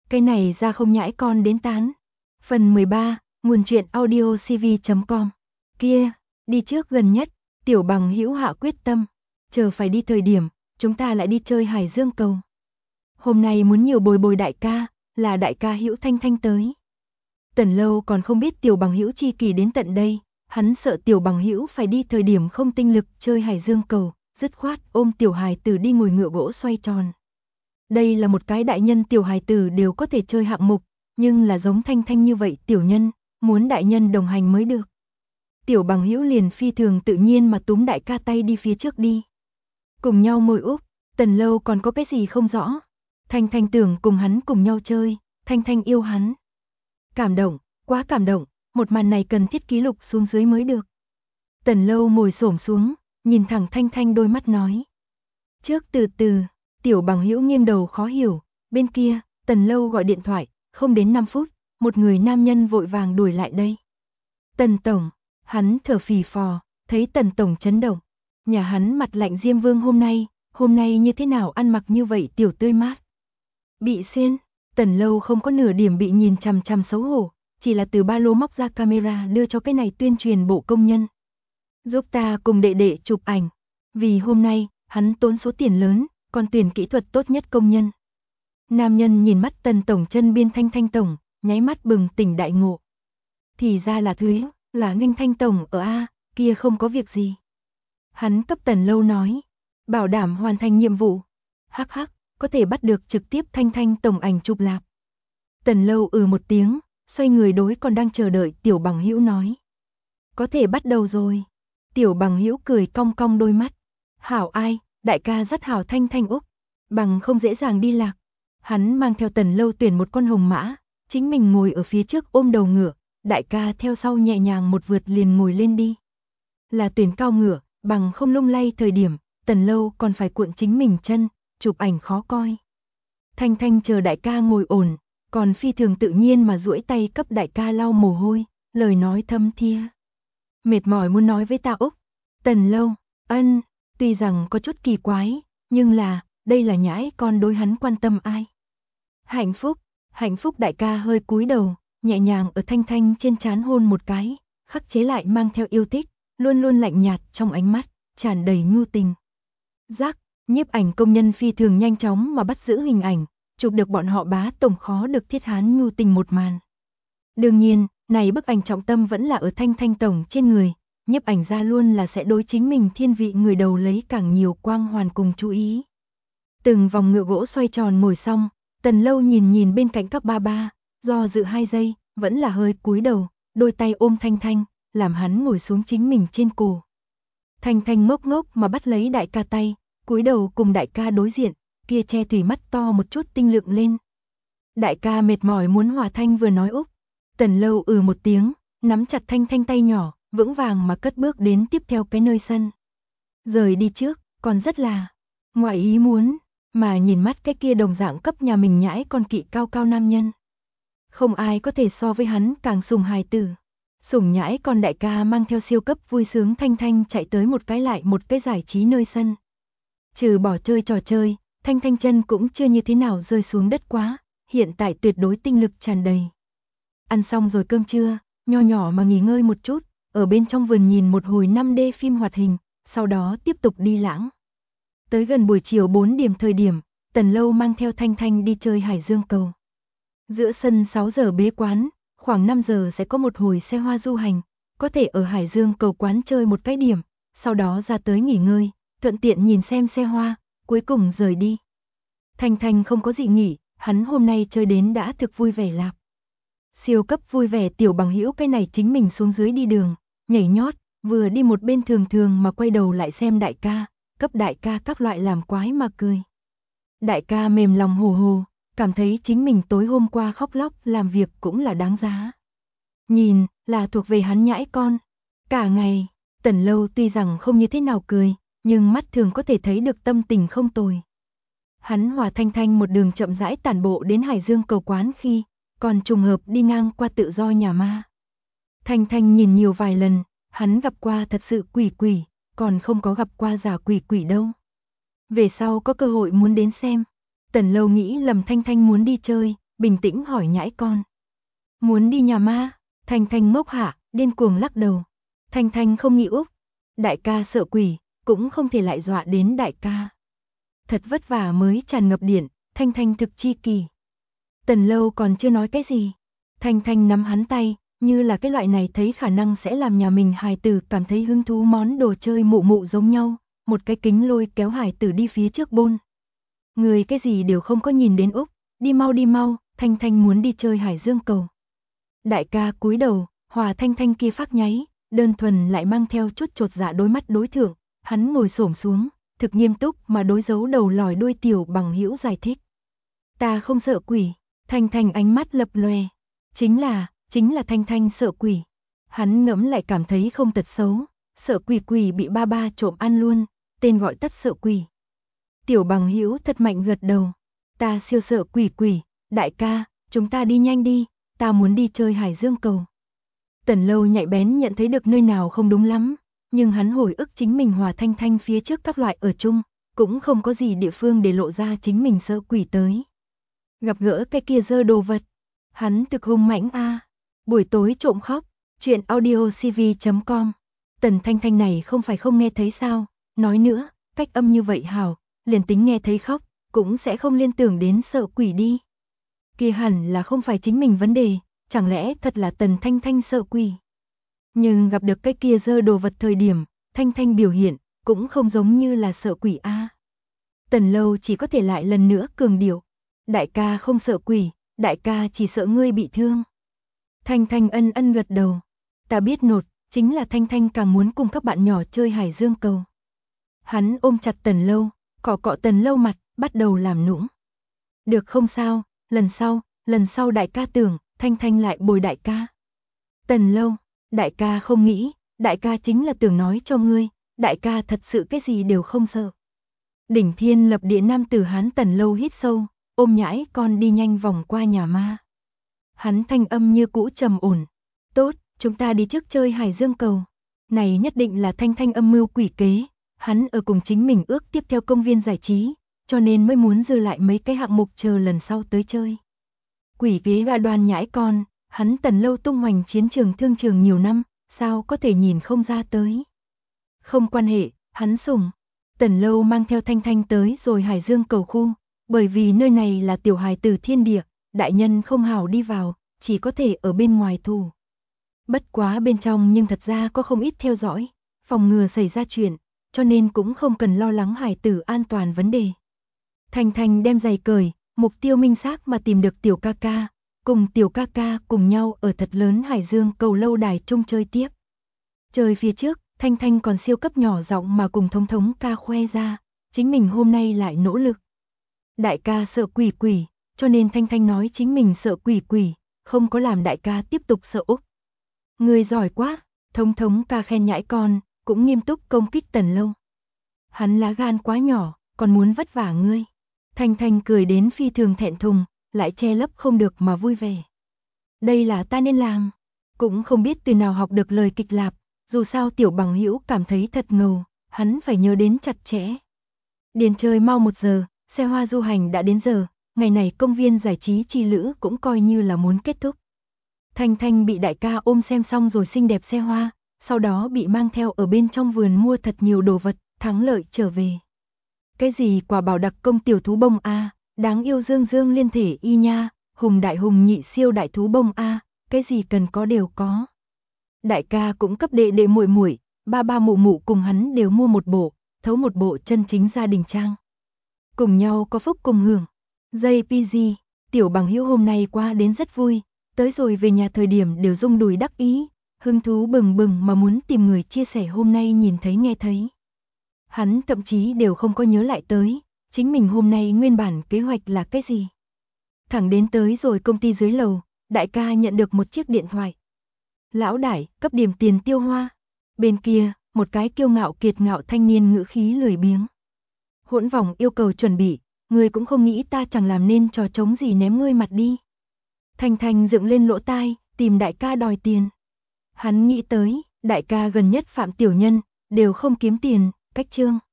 Cái này ra không nhãi con đến tán. Phần 13, nguồn truyện audio cv.com. Kia, đi trước gần nhất, Tiểu Bằng Hữu hạ quyết tâm, chờ phải đi thời điểm, chúng ta lại đi chơi Hải Dương cầu. Hôm nay muốn nhiều bồi bồi đại ca, là đại ca Hữu Thanh Thanh tới. Tần Lâu còn không biết Tiểu Bằng Hữu chi kỳ đến tận đây, hắn sợ Tiểu Bằng Hữu phải đi thời điểm không tinh lực chơi Hải Dương cầu, dứt khoát ôm tiểu hài tử đi ngồi ngựa gỗ xoay tròn. Đây là một cái đại nhân tiểu hài tử đều có thể chơi hạng mục, nhưng là giống Thanh Thanh như vậy tiểu nhân, muốn đại nhân đồng hành mới được. Tiểu Bằng Hữu liền phi thường tự nhiên mà túm đại ca tay đi phía trước đi. Cùng nhau môi úp, Tần Lâu còn có cái gì không rõ. Thanh Thanh tưởng cùng hắn cùng nhau chơi, Thanh Thanh yêu hắn. Cảm động, quá cảm động, một màn này cần thiết ký lục xuống dưới mới được. Tần Lâu ngồi xổm xuống, nhìn thẳng Thanh Thanh đôi mắt nói. Trước từ từ, Tiểu Bằng Hữu nghiêng đầu khó hiểu, bên kia, Tần Lâu gọi điện thoại, không đến 5 phút, một người nam nhân vội vàng đuổi lại đây. Tần Tổng, hắn thở phì phò, thấy Tần Tổng chấn động. Nhà hắn mặt lạnh Diêm Vương hôm nay như thế nào ăn mặc như vậy tiểu tươi mát. Bị xuyên, Tần Lâu không có nửa điểm bị nhìn chằm chằm xấu hổ, chỉ là từ ba lô móc ra camera đưa cho cái này tuyên truyền bộ công nhân. Giúp ta cùng đệ đệ chụp ảnh, vì hôm nay, hắn tốn số tiền lớn, còn tuyển kỹ thuật tốt nhất công nhân. Nam nhân nhìn mắt Tần Tổng chân biên Thanh Thanh Tổng, nháy mắt bừng tỉnh đại ngộ. Thì ra là Thúy, là Nghênh Thanh Tổng ở A, kia không có việc gì. Hắn cấp Tần Lâu nói, bảo đảm hoàn thành nhiệm vụ. Hắc hắc, có thể bắt được trực tiếp Thanh Thanh Tổng ảnh chụp lạp. Tần Lâu một tiếng, xoay người đối còn đang chờ đợi Tiểu Bằng Hữu nói. Có thể bắt đầu rồi. Tiểu Bằng Hữu cười cong cong đôi mắt. Hảo ai, đại ca rất hảo Thanh Thanh Úc. Bằng không dễ dàng đi lạc. Hắn mang theo Tần Lâu tuyển một con hồng mã, chính mình ngồi ở phía trước ôm đầu ngựa, đại ca theo sau nhẹ nhàng một vượt liền ngồi lên đi. Là tuyển cao ngựa, bằng không lung lay thời điểm, Tần Lâu còn phải cuộn chính mình chân, chụp ảnh khó coi. Thanh Thanh chờ đại ca ngồi ổn, còn phi thường tự nhiên mà duỗi tay cấp đại ca lau mồ hôi, lời nói thâm thia. Mệt mỏi muốn nói với ta Úc. Tần Lâu, ân, tuy rằng có chút kỳ quái, nhưng là, đây là nhãi con đối hắn quan tâm ai. Hạnh phúc đại ca hơi cúi đầu, nhẹ nhàng ở Thanh Thanh trên trán hôn một cái, khắc chế lại mang theo yêu thích, luôn luôn lạnh nhạt trong ánh mắt, tràn đầy nhu tình. Giác, nhiếp ảnh công nhân phi thường nhanh chóng mà bắt giữ hình ảnh, chụp được bọn họ bá tổng khó được thiết hán nhu tình một màn. Đương nhiên, này bức ảnh trọng tâm vẫn là ở Thanh Thanh Tổng trên người, nhiếp ảnh ra luôn là sẽ đối chính mình thiên vị người đầu lấy càng nhiều quang hoàn cùng chú ý. Từng vòng ngựa gỗ xoay tròn ngồi xong, Tần Lâu nhìn bên cạnh các ba ba, do dự 2 giây, vẫn là hơi cúi đầu, đôi tay ôm Thanh Thanh, làm hắn ngồi xuống chính mình trên cổ. Thanh Thanh ngốc ngốc mà bắt lấy đại ca tay, cúi đầu cùng đại ca đối diện, kia che thủy mắt to một chút tinh lượng lên. Đại ca mệt mỏi muốn hòa Thanh vừa nói Úc. Tần Lâu một tiếng, nắm chặt Thanh Thanh tay nhỏ, vững vàng mà cất bước đến tiếp theo cái nơi sân. Rời đi trước, còn rất là ngoại ý muốn, mà nhìn mắt cái kia đồng dạng cấp nhà mình nhãi con kỵ cao cao nam nhân. Không ai có thể so với hắn càng sủng hài tử. Sủng nhãi con đại ca mang theo siêu cấp vui sướng Thanh Thanh chạy tới một cái lại một cái giải trí nơi sân. Trừ bỏ chơi trò chơi, Thanh Thanh chân cũng chưa như thế nào rơi xuống đất quá, hiện tại tuyệt đối tinh lực tràn đầy. Ăn xong rồi cơm trưa, nho nhỏ mà nghỉ ngơi một chút, ở bên trong vườn nhìn một hồi 5D phim hoạt hình, sau đó tiếp tục đi lãng. Tới gần buổi chiều 4 điểm thời điểm, Tần Lâu mang theo Thanh Thanh đi chơi Hải Dương cầu. Giữa sân 6 giờ bế quán, khoảng 5 giờ sẽ có một hồi xe hoa du hành, có thể ở Hải Dương cầu quán chơi một cái điểm, sau đó ra tới nghỉ ngơi, thuận tiện nhìn xem xe hoa, cuối cùng rời đi. Thanh Thanh không có gì nghỉ, hắn hôm nay chơi đến đã thực vui vẻ lạp. Siêu cấp vui vẻ Tiểu Bằng Hữu cái này chính mình xuống dưới đi đường, nhảy nhót, vừa đi một bên thường thường mà quay đầu lại xem đại ca, cấp đại ca các loại làm quái mà cười. Đại ca mềm lòng hồ hồ, cảm thấy chính mình tối hôm qua khóc lóc làm việc cũng là đáng giá. Nhìn, là thuộc về hắn nhãi con. Cả ngày, Tần Lâu tuy rằng không như thế nào cười, nhưng mắt thường có thể thấy được tâm tình không tồi. Hắn hòa Thanh Thanh một đường chậm rãi tản bộ đến Hải Dương cầu quán khi, còn trùng hợp đi ngang qua tự do nhà ma. Thanh Thanh nhìn nhiều vài lần, hắn gặp qua thật sự quỷ, còn không có gặp qua giả quỷ đâu. Về sau có cơ hội muốn đến xem. Tần Lâu nghĩ lầm Thanh Thanh muốn đi chơi, bình tĩnh hỏi nhãi con. Muốn đi nhà ma? Thanh Thanh ngốc hả, điên cuồng lắc đầu. Thanh Thanh không nghĩ Úc. Đại ca sợ quỷ, cũng không thể lại dọa đến đại ca. Thật vất vả mới tràn ngập điện, Thanh Thanh thực chi kỳ. Tần Lâu còn chưa nói cái gì. Thanh Thanh nắm hắn tay, như là cái loại này thấy khả năng sẽ làm nhà mình hài tử cảm thấy hứng thú món đồ chơi mụ mụ giống nhau, một cái kính lôi kéo hài tử đi phía trước bôn. Người cái gì đều không có nhìn đến Úc, đi mau, Thanh Thanh muốn đi chơi hải dương cầu. Đại ca cúi đầu, hòa Thanh Thanh kia phát nháy, đơn thuần lại mang theo chút chột dạ đối mắt đối thượng, hắn ngồi xổm xuống, thực nghiêm túc mà đối dấu đầu lòi đuôi Tiểu Bằng Hữu giải thích. Ta không sợ quỷ. Thanh Thanh ánh mắt lập lòe. Chính là Thanh Thanh sợ quỷ. Hắn ngẫm lại cảm thấy không tật xấu, sợ quỷ bị ba ba trộm ăn luôn, tên gọi tắt sợ quỷ. Tiểu Bằng Hữu thật mạnh gật đầu. Ta siêu sợ quỷ, đại ca, chúng ta đi nhanh đi, ta muốn đi chơi hải dương cầu. Tần Lâu nhạy bén nhận thấy được nơi nào không đúng lắm, nhưng hắn hồi ức chính mình hòa Thanh Thanh phía trước các loại ở chung, cũng không có gì địa phương để lộ ra chính mình sợ quỷ tới. Gặp gỡ cái kia dơ đồ vật, hắn thực hung mãnh a. Buổi tối trộm khóc, chuyện audiocv.com. Tần Thanh Thanh này không phải không nghe thấy sao, nói nữa, cách âm như vậy hảo, liền tính nghe thấy khóc, cũng sẽ không liên tưởng đến sợ quỷ đi. Kia hẳn là không phải chính mình vấn đề, chẳng lẽ thật là Tần Thanh Thanh sợ quỷ. Nhưng gặp được cái kia dơ đồ vật thời điểm, Thanh Thanh biểu hiện, cũng không giống như là sợ quỷ a. Tần Lâu chỉ có thể lại lần nữa cường điệu. Đại ca không sợ quỷ, đại ca chỉ sợ ngươi bị thương. Thanh Thanh ân gật đầu. Ta biết nột, chính là Thanh Thanh càng muốn cùng các bạn nhỏ chơi hải dương cầu. Hắn ôm chặt Tần Lâu, cọ Tần Lâu mặt, bắt đầu làm nũng. Được không sao, lần sau đại ca tưởng, Thanh Thanh lại bồi đại ca. Tần Lâu, đại ca không nghĩ, đại ca chính là tưởng nói cho ngươi, đại ca thật sự cái gì đều không sợ. Đỉnh thiên lập địa nam tử Hán Tần Lâu hít sâu, ôm nhãi con đi nhanh vòng qua nhà ma. Hắn thanh âm như cũ trầm ổn. Tốt, chúng ta đi trước chơi hải dương cầu. Này nhất định là Thanh Thanh âm mưu quỷ kế. Hắn ở cùng chính mình ước tiếp theo công viên giải trí, cho nên mới muốn dư lại mấy cái hạng mục chờ lần sau tới chơi. Quỷ kế là đoàn nhãi con, hắn Tần Lâu tung hoành chiến trường thương trường nhiều năm, sao có thể nhìn không ra tới. Không quan hệ, hắn sủng. Tần Lâu mang theo Thanh Thanh tới rồi hải dương cầu khu. Bởi vì nơi này là tiểu hài tử thiên địa, đại nhân không hảo đi vào, chỉ có thể ở bên ngoài thủ. Bất quá bên trong nhưng thật ra có không ít theo dõi, phòng ngừa xảy ra chuyện, cho nên cũng không cần lo lắng hài tử an toàn vấn đề. Thanh Thanh đem giày cởi, mục tiêu minh xác mà tìm được tiểu ca ca, cùng tiểu ca ca cùng nhau ở thật lớn hải dương cầu lâu đài chung chơi tiếp. Chơi phía trước, Thanh Thanh còn siêu cấp nhỏ giọng mà cùng thống ca khoe ra, chính mình hôm nay lại nỗ lực. Đại ca sợ quỷ, cho nên Thanh Thanh nói chính mình sợ quỷ, không có làm đại ca tiếp tục sợ Úc. Người giỏi quá, thống ca khen nhãi con, cũng nghiêm túc công kích Tần Lâu. Hắn lá gan quá nhỏ, còn muốn vất vả ngươi. Thanh Thanh cười đến phi thường thẹn thùng, lại che lấp không được mà vui vẻ. Đây là ta nên làm, cũng không biết từ nào học được lời kịch lạp, dù sao Tiểu Bằng Hữu cảm thấy thật ngầu, hắn phải nhớ đến chặt chẽ. Điền chơi mau 1 giờ. Xe hoa du hành đã đến giờ, ngày này công viên giải trí chi lữ cũng coi như là muốn kết thúc. Thanh Thanh bị đại ca ôm xem xong rồi xinh đẹp xe hoa, sau đó bị mang theo ở bên trong vườn mua thật nhiều đồ vật, thắng lợi trở về. Cái gì quả bảo đặc công tiểu thú bông a, đáng yêu dương liên thể y nha, hùng đại hùng nhị siêu đại thú bông a, cái gì cần có đều có. Đại ca cũng cấp đệ muội, ba mụ cùng hắn đều mua một bộ, thấu một bộ chân chính gia đình trang. Cùng nhau có phúc cùng hưởng. JPG, Tiểu Bằng Hữu hôm nay qua đến rất vui, tới rồi về nhà thời điểm đều rung đùi đắc ý, hứng thú bừng bừng mà muốn tìm người chia sẻ hôm nay nhìn thấy nghe thấy. Hắn thậm chí đều không có nhớ lại tới, chính mình hôm nay nguyên bản kế hoạch là cái gì. Thẳng đến tới rồi công ty dưới lầu, đại ca nhận được một chiếc điện thoại. Lão đại, cấp điểm tiền tiêu hoa. Bên kia, một cái kiêu ngạo kiệt ngạo thanh niên ngữ khí lười biếng. Hỗn vòng yêu cầu chuẩn bị, ngươi cũng không nghĩ ta chẳng làm nên trò trống gì ném ngươi mặt đi. Thanh Thanh dựng lên lỗ tai, tìm đại ca đòi tiền. Hắn nghĩ tới, đại ca gần nhất phạm tiểu nhân, đều không kiếm tiền, cách trương.